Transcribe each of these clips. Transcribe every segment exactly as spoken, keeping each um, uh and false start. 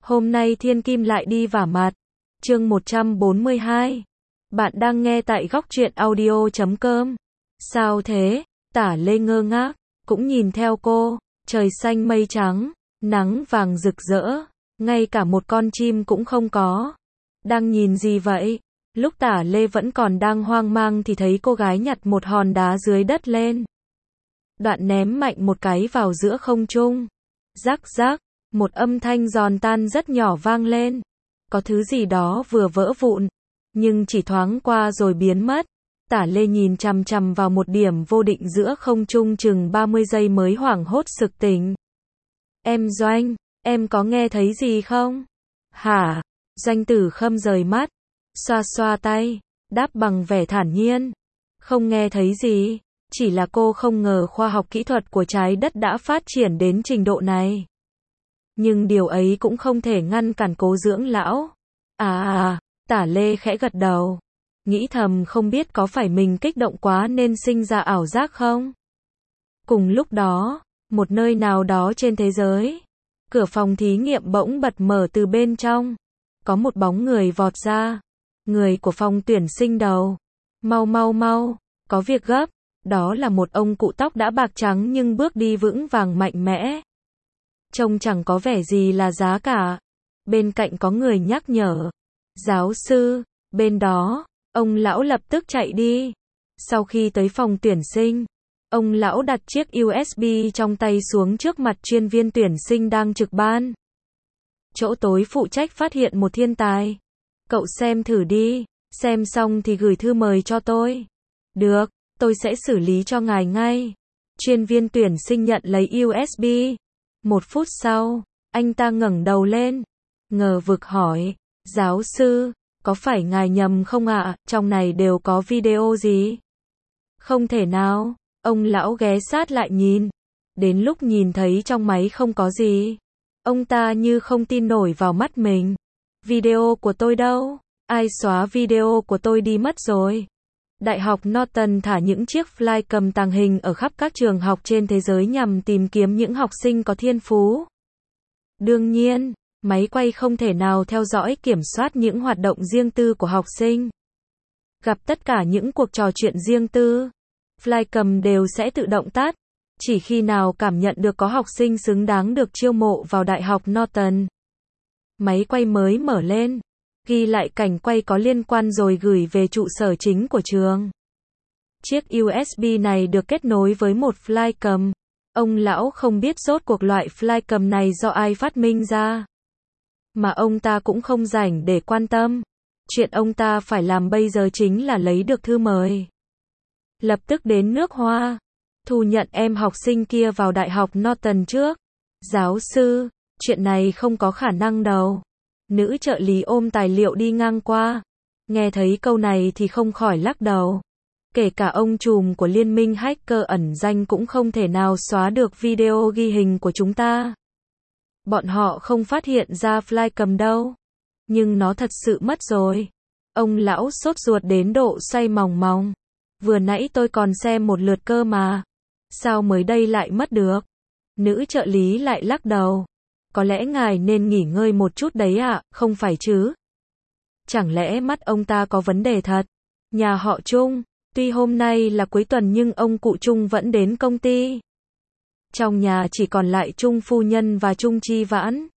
Hôm nay Thiên Kim lại đi vả mặt. Chương một trăm bốn mươi hai. Bạn đang nghe tại góc truyện audio chấm com. Sao thế? Tả Lê ngơ ngác, cũng nhìn theo cô. Trời xanh mây trắng, nắng vàng rực rỡ, ngay cả một con chim cũng không có. Đang nhìn gì vậy? Lúc Tả Lê vẫn còn đang hoang mang thì thấy cô gái nhặt một hòn đá dưới đất lên. Đoạn ném mạnh một cái vào giữa không trung. Rắc rắc, một âm thanh giòn tan rất nhỏ vang lên. Có thứ gì đó vừa vỡ vụn, nhưng chỉ thoáng qua rồi biến mất. Tả Lê nhìn chằm chằm vào một điểm vô định giữa không trung chừng ba mươi giây mới hoảng hốt sực tỉnh. Em Doanh, em có nghe thấy gì không? Hả? Doanh Tử Khâm rời mắt, xoa xoa tay, đáp bằng vẻ thản nhiên. Không nghe thấy gì, chỉ là cô không ngờ khoa học kỹ thuật của trái đất đã phát triển đến trình độ này. Nhưng điều ấy cũng không thể ngăn cản Cố Dưỡng lão. À à, Tả Lê khẽ gật đầu. Nghĩ thầm không biết có phải mình kích động quá nên sinh ra ảo giác không? Cùng lúc đó, một nơi nào đó trên thế giới, cửa phòng thí nghiệm bỗng bật mở từ bên trong. Có một bóng người vọt ra. Người của phòng tuyển sinh đầu. Mau mau mau, có việc gấp. Đó là một ông cụ tóc đã bạc trắng nhưng bước đi vững vàng mạnh mẽ. Trông chẳng có vẻ gì là giá cả. Bên cạnh có người nhắc nhở. Giáo sư, bên đó, ông lão lập tức chạy đi. Sau khi tới phòng tuyển sinh, ông lão đặt chiếc u ét bê trong tay xuống trước mặt chuyên viên tuyển sinh đang trực ban. Chỗ tối phụ trách phát hiện một thiên tài. Cậu xem thử đi, xem xong thì gửi thư mời cho tôi. Được, tôi sẽ xử lý cho ngài ngay. Chuyên viên tuyển sinh nhận lấy u ét bê. Một phút sau, anh ta ngẩng đầu lên, ngờ vực hỏi, giáo sư, có phải ngài nhầm không ạ, à? Trong này đều có video gì? Không thể nào, ông lão ghé sát lại nhìn. Đến lúc nhìn thấy trong máy không có gì, ông ta như không tin nổi vào mắt mình. Video của tôi đâu? Ai xóa video của tôi đi mất rồi? Đại học Norton thả những chiếc flycam tàng hình ở khắp các trường học trên thế giới nhằm tìm kiếm những học sinh có thiên phú. Đương nhiên, máy quay không thể nào theo dõi kiểm soát những hoạt động riêng tư của học sinh. Gặp tất cả những cuộc trò chuyện riêng tư, flycam đều sẽ tự động tắt. Chỉ khi nào cảm nhận được có học sinh xứng đáng được chiêu mộ vào Đại học Norton, máy quay mới mở lên, ghi lại cảnh quay có liên quan rồi gửi về trụ sở chính của trường. Chiếc u ét bê này được kết nối với một flycam. Ông lão không biết rốt cuộc loại flycam này do ai phát minh ra. Mà ông ta cũng không rảnh để quan tâm. Chuyện ông ta phải làm bây giờ chính là lấy được thư mời. Lập tức đến nước Hoa, thu nhận em học sinh kia vào Đại học Norton trước. Giáo sư, chuyện này không có khả năng đâu. Nữ trợ lý ôm tài liệu đi ngang qua. Nghe thấy câu này thì không khỏi lắc đầu. Kể cả ông trùm của liên minh hacker ẩn danh cũng không thể nào xóa được video ghi hình của chúng ta. Bọn họ không phát hiện ra flycam đâu. Nhưng nó thật sự mất rồi. Ông lão sốt ruột đến độ xoay mòng mòng. Vừa nãy tôi còn xem một lượt cơ mà. Sao mới đây lại mất được? Nữ trợ lý lại lắc đầu. Có lẽ ngài nên nghỉ ngơi một chút đấy ạ, à, không phải chứ? Chẳng lẽ mắt ông ta có vấn đề thật? Nhà họ Trung, tuy hôm nay là cuối tuần nhưng ông cụ Trung vẫn đến công ty. Trong nhà chỉ còn lại Trung phu nhân và Trung Chi Vãn.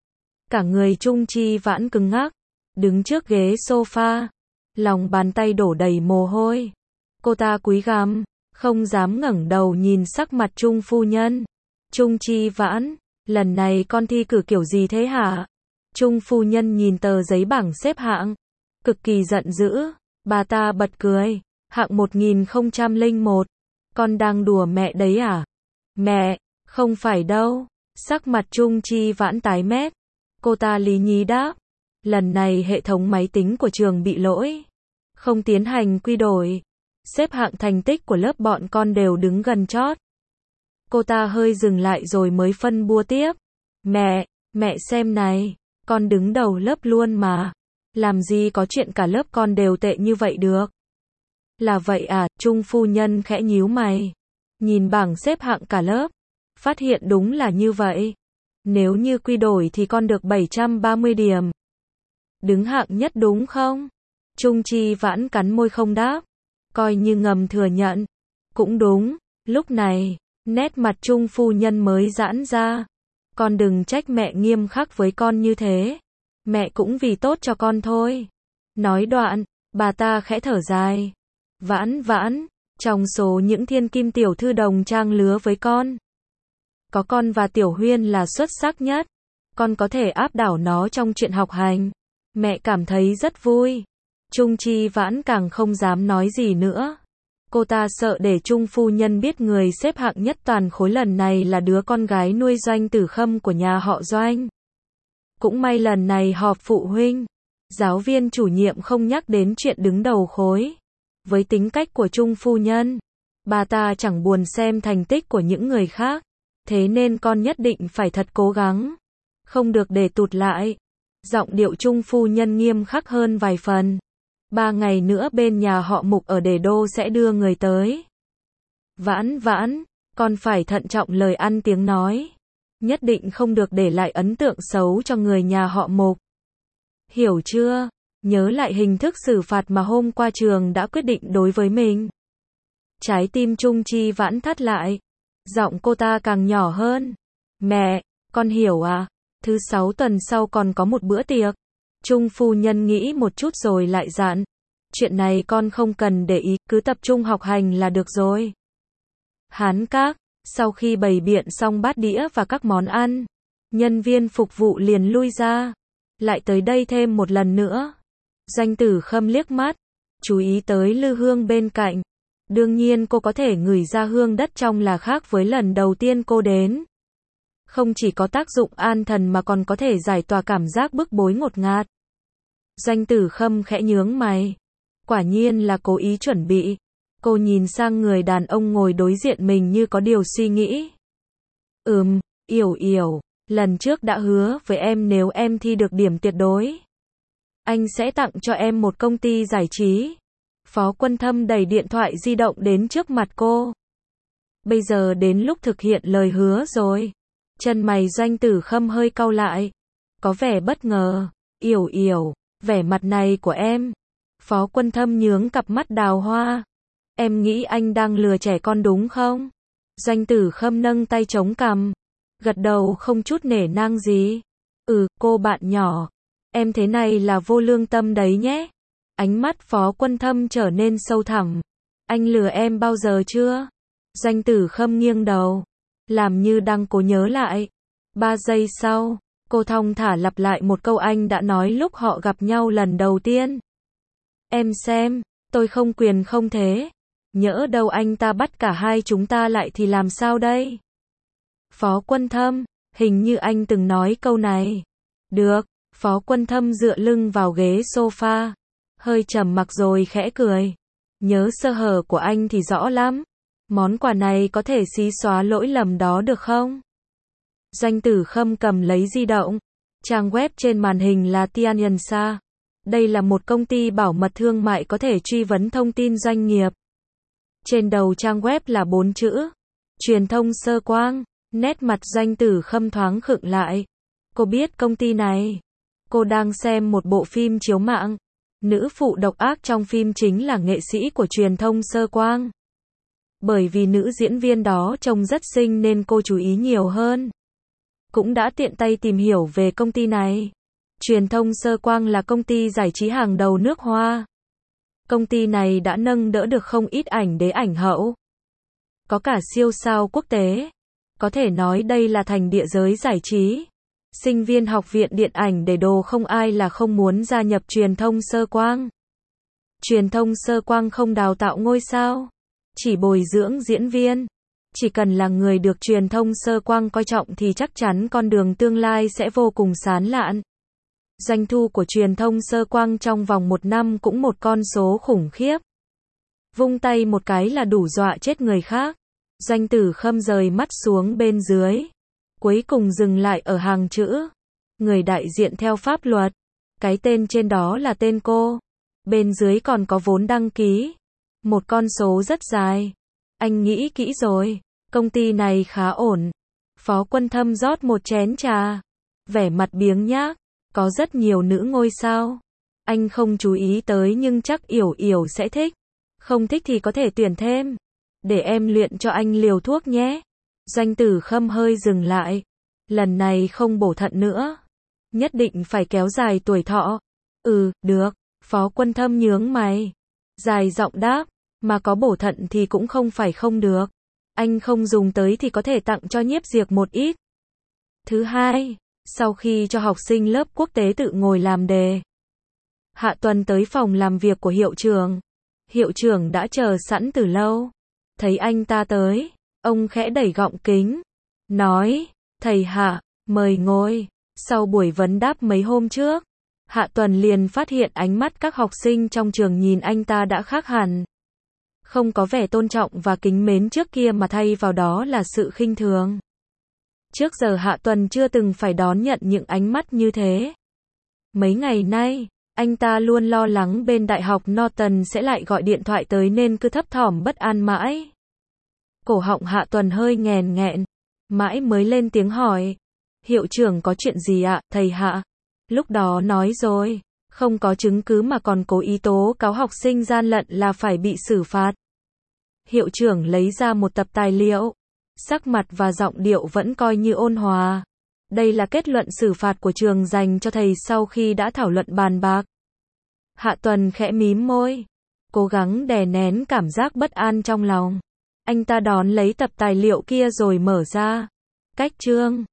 Cả người Trung Chi Vãn cứng ngắc, đứng trước ghế sofa, lòng bàn tay đổ đầy mồ hôi. Cô ta cúi gằm, không dám ngẩng đầu nhìn sắc mặt Trung phu nhân. Trung Chi Vãn, lần này con thi cử kiểu gì thế hả? Trung phu nhân nhìn tờ giấy bảng xếp hạng, cực kỳ giận dữ. Bà ta bật cười. Hạng một nghìn không trăm lẻ một. Con đang đùa mẹ đấy à? Mẹ, không phải đâu. Sắc mặt Trung Chi Vãn tái mét. Cô ta lý nhí đáp. Lần này hệ thống máy tính của trường bị lỗi. Không tiến hành quy đổi. Xếp hạng thành tích của lớp bọn con đều đứng gần chót. Cô ta hơi dừng lại rồi mới phân bua tiếp. Mẹ, mẹ xem này. Con đứng đầu lớp luôn mà. Làm gì có chuyện cả lớp con đều tệ như vậy được. Là vậy à? Trung phu nhân khẽ nhíu mày. Nhìn bảng xếp hạng cả lớp. Phát hiện đúng là như vậy. Nếu như quy đổi thì con được bảy trăm ba mươi điểm. Đứng hạng nhất đúng không? Trung Chi Vãn cắn môi không đáp. Coi như ngầm thừa nhận. Cũng đúng. Lúc này, nét mặt Trung phu nhân mới giãn ra. Con đừng trách mẹ nghiêm khắc với con như thế. Mẹ cũng vì tốt cho con thôi. Nói đoạn, bà ta khẽ thở dài. Vãn vãn, trong số những thiên kim tiểu thư đồng trang lứa với con, có con và Tiểu Huyên là xuất sắc nhất. Con có thể áp đảo nó trong chuyện học hành. Mẹ cảm thấy rất vui. Trung Chi Vãn càng không dám nói gì nữa. Cô ta sợ để Trung phu nhân biết người xếp hạng nhất toàn khối lần này là đứa con gái nuôi Doanh Tử Khâm của nhà họ Doanh. Cũng may lần này họp phụ huynh, giáo viên chủ nhiệm không nhắc đến chuyện đứng đầu khối. Với tính cách của Trung phu nhân, bà ta chẳng buồn xem thành tích của những người khác. Thế nên con nhất định phải thật cố gắng. Không được để tụt lại. Giọng điệu Trung phu nhân nghiêm khắc hơn vài phần. Ba ngày nữa bên nhà họ Mục ở Đề Đô sẽ đưa người tới. Vãn vãn, con phải thận trọng lời ăn tiếng nói. Nhất định không được để lại ấn tượng xấu cho người nhà họ Mục. Hiểu chưa? Nhớ lại hình thức xử phạt mà hôm qua trường đã quyết định đối với mình. Trái tim Trung Chi Vãn thắt lại. Giọng cô ta càng nhỏ hơn. Mẹ, con hiểu à? Thứ sáu tuần sau còn có một bữa tiệc. Trung phu nhân nghĩ một chút rồi lại dặn. Chuyện này con không cần để ý, cứ tập trung học hành là được rồi. Hán Các, sau khi bày biện xong bát đĩa và các món ăn, nhân viên phục vụ liền lui ra. Lại tới đây thêm một lần nữa. Doanh Tử Khâm liếc mắt, chú ý tới lư hương bên cạnh. Đương nhiên cô có thể ngửi ra hương đất trong là khác với lần đầu tiên cô đến. Không chỉ có tác dụng an thần mà còn có thể giải tỏa cảm giác bức bối ngột ngạt. Doanh Tử Khâm khẽ nhướng mày. Quả nhiên là cố ý chuẩn bị. Cô nhìn sang người đàn ông ngồi đối diện mình như có điều suy nghĩ. Ừm, Yểu Yểu, lần trước đã hứa với em nếu em thi được điểm tuyệt đối, anh sẽ tặng cho em một công ty giải trí. Phó Quân Thâm đẩy điện thoại di động đến trước mặt cô. Bây giờ đến lúc thực hiện lời hứa rồi. Chân mày Doanh Tử Khâm hơi cau lại. Có vẻ bất ngờ. Yểu Yểu, vẻ mặt này của em. Phó Quân Thâm nhướng cặp mắt đào hoa. Em nghĩ anh đang lừa trẻ con đúng không? Doanh Tử Khâm nâng tay chống cằm. Gật đầu không chút nể nang gì. Ừ, cô bạn nhỏ. Em thế này là vô lương tâm đấy nhé. Ánh mắt Phó Quân Thâm trở nên sâu thẳm. Anh lừa em bao giờ chưa? Doanh Tử Khâm nghiêng đầu. Làm như đang cố nhớ lại. Ba giây sau, cô thong thả lặp lại một câu anh đã nói lúc họ gặp nhau lần đầu tiên. Em xem, tôi không quyền không thế. Nhỡ đâu anh ta bắt cả hai chúng ta lại thì làm sao đây? Phó Quân Thâm, hình như anh từng nói câu này. Được, Phó Quân Thâm dựa lưng vào ghế sofa. Hơi trầm mặc rồi khẽ cười. Nhớ sơ hở của anh thì rõ lắm. Món quà này có thể xí xóa lỗi lầm đó được không? Doanh Tử Khâm cầm lấy di động. Trang web trên màn hình là Tianyansa. Đây là một công ty bảo mật thương mại có thể truy vấn thông tin doanh nghiệp. Trên đầu trang web là bốn chữ. Truyền thông Sơ Quang. Nét mặt Doanh Tử Khâm thoáng khựng lại. Cô biết công ty này. Cô đang xem một bộ phim chiếu mạng. Nữ phụ độc ác trong phim chính là nghệ sĩ của truyền thông Sơ Quang. Bởi vì nữ diễn viên đó trông rất xinh nên cô chú ý nhiều hơn. Cũng đã tiện tay tìm hiểu về công ty này. Truyền thông Sơ Quang là công ty giải trí hàng đầu nước Hoa. Công ty này đã nâng đỡ được không ít ảnh đế ảnh hậu. Có cả siêu sao quốc tế. Có thể nói đây là thành địa giới giải trí. Sinh viên học viện điện ảnh Đề Đô không ai là không muốn gia nhập truyền thông Sơ Quang. Truyền thông Sơ Quang không đào tạo ngôi sao, chỉ bồi dưỡng diễn viên. Chỉ cần là người được truyền thông Sơ Quang coi trọng thì chắc chắn con đường tương lai sẽ vô cùng sáng lạn. Doanh thu của truyền thông Sơ Quang trong vòng một năm cũng một con số khủng khiếp. Vung tay một cái là đủ dọa chết người khác. Doanh Tử Khâm rời mắt xuống bên dưới. Cuối cùng dừng lại ở hàng chữ. Người đại diện theo pháp luật. Cái tên trên đó là tên cô. Bên dưới còn có vốn đăng ký. Một con số rất dài. Anh nghĩ kỹ rồi. Công ty này khá ổn. Phó Quân Thâm rót một chén trà. Vẻ mặt biếng nhác. Có rất nhiều nữ ngôi sao. Anh không chú ý tới nhưng chắc Yểu Yểu sẽ thích. Không thích thì có thể tuyển thêm. Để em luyện cho anh liều thuốc nhé. Doanh Tử Khâm hơi dừng lại. Lần này không bổ thận nữa. Nhất định phải kéo dài tuổi thọ. Ừ, được. Phó Quân Thâm nhướng mày. Dài giọng đáp. Mà có bổ thận thì cũng không phải không được. Anh không dùng tới thì có thể tặng cho Nhiếp Diệp một ít. Thứ hai, sau khi cho học sinh lớp quốc tế tự ngồi làm đề, Hạ Tuần tới phòng làm việc của hiệu trưởng. Hiệu trưởng đã chờ sẵn từ lâu. Thấy anh ta tới, ông khẽ đẩy gọng kính. Nói, thầy Hạ, mời ngồi. Sau buổi vấn đáp mấy hôm trước, Hạ Tuần liền phát hiện ánh mắt các học sinh trong trường nhìn anh ta đã khác hẳn. Không có vẻ tôn trọng và kính mến trước kia mà thay vào đó là sự khinh thường. Trước giờ Hạ Tuần chưa từng phải đón nhận những ánh mắt như thế. Mấy ngày nay, anh ta luôn lo lắng bên Đại học Norton sẽ lại gọi điện thoại tới nên cứ thấp thỏm bất an mãi. Cổ họng Hạ Tuần hơi nghèn nghẹn, mãi mới lên tiếng hỏi. Hiệu trưởng có chuyện gì ạ, thầy Hạ? Lúc đó nói rồi, không có chứng cứ mà còn cố ý tố cáo học sinh gian lận là phải bị xử phạt. Hiệu trưởng lấy ra một tập tài liệu. Sắc mặt và giọng điệu vẫn coi như ôn hòa. Đây là kết luận xử phạt của trường dành cho thầy sau khi đã thảo luận bàn bạc. Hạ Tuần khẽ mím môi, cố gắng đè nén cảm giác bất an trong lòng. Anh ta đón lấy tập tài liệu kia rồi mở ra. Cách chương